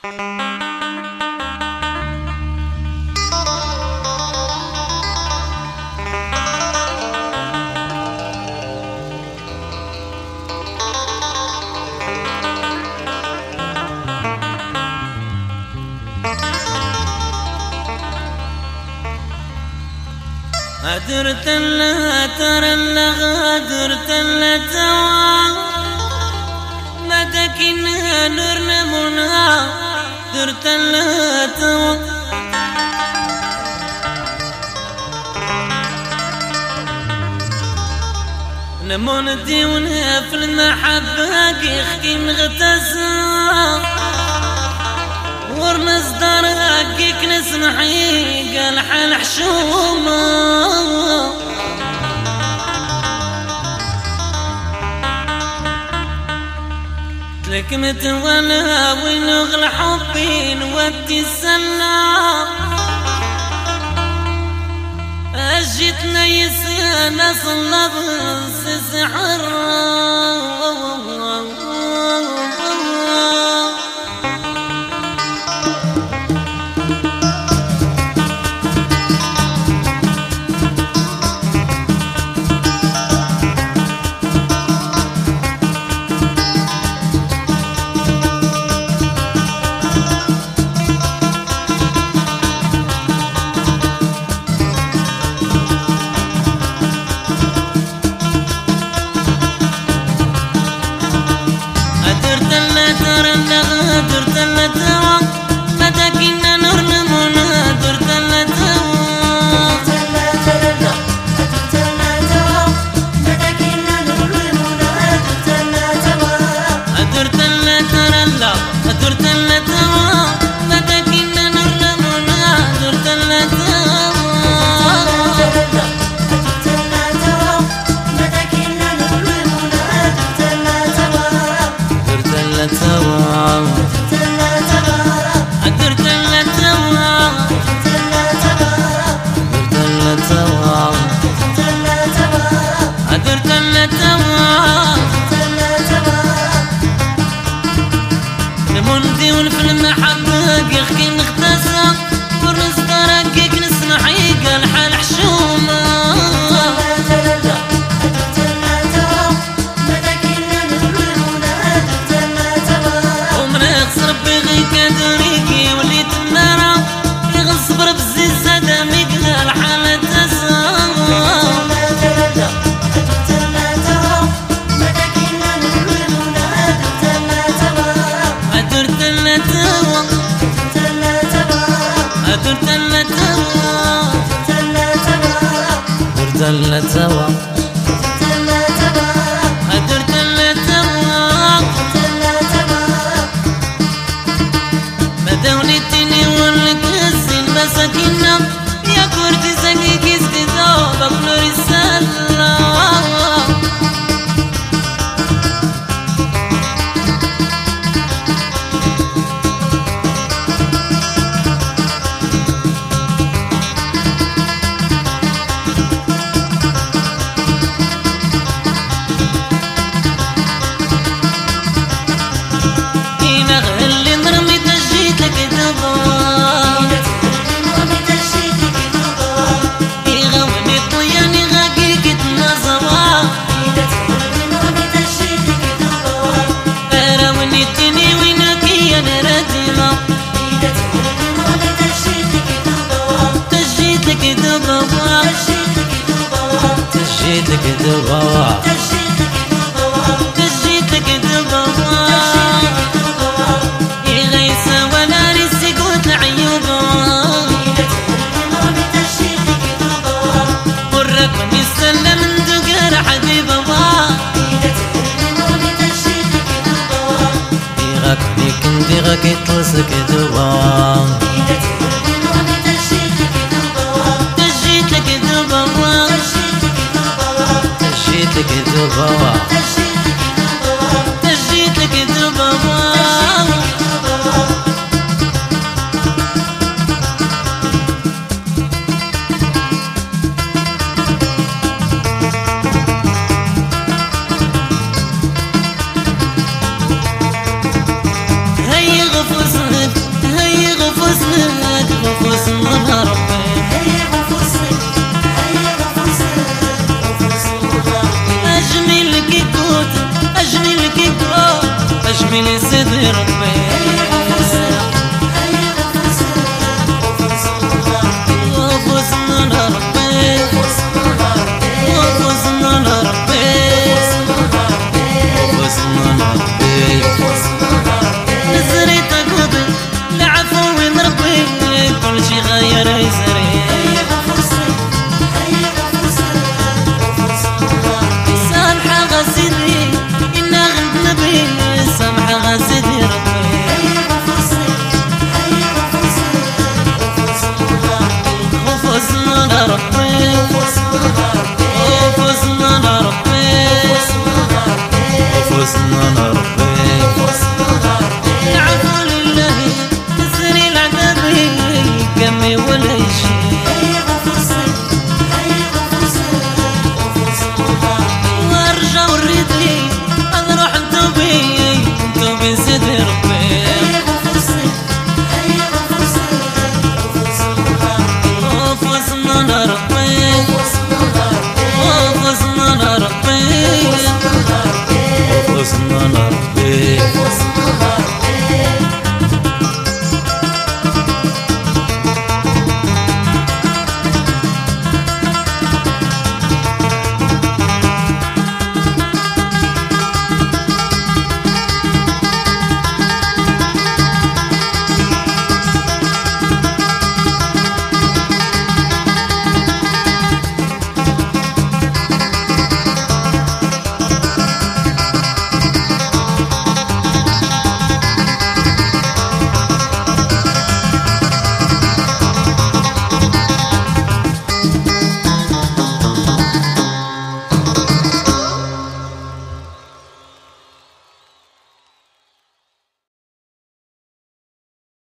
غادرت لها ترى غادرت لها توا مدك انها نور نمونا غادرت لها توا نموندي ونها في المحبة كيخكي مغتسا ورنس دارها كيك نسمحي قال حال حشومة تلكمت وانا ونغل حبي نودي السلا اجتنا يسانا صلب سحر في المحبة يخكي مغتسا ورنس دارك نسمحي قال حال حشومة ومريخ ربي غي كادريكي وليت النارة يغصبر بزيزة دامي قال حال تسا درت توا درت توا مدونتني والكسين مساكينا يا كردي زكيك استذاب بنور السلا تجيتك دبوا تجيتك دبوا يغيسا ولا ريسي قوت العيوبا والرقم يسلم من دقر حبيبا يغاكني كندي غاكي تلسك دبوا تجيتك دبوا تجيتك دبوا تجيتك دبوا هي غفوس عجني الكيكو عجبني سيدي ربي وفزنا ربي وفزنا ربي وفزنا ربي نزري تقضي العفو من ربي كل شي غير يزري سامحة غسيدي إنا غنت نبي سامحة غسيدي ربي وفزنا ربي وفزنا ربي وفزنا ربي العفو لله نسري العذابي كمي ولا شي وارجع وريدي نروح نتوبي سيدي ربي وفزنا ربي وفزنا ربي وفزنا ربي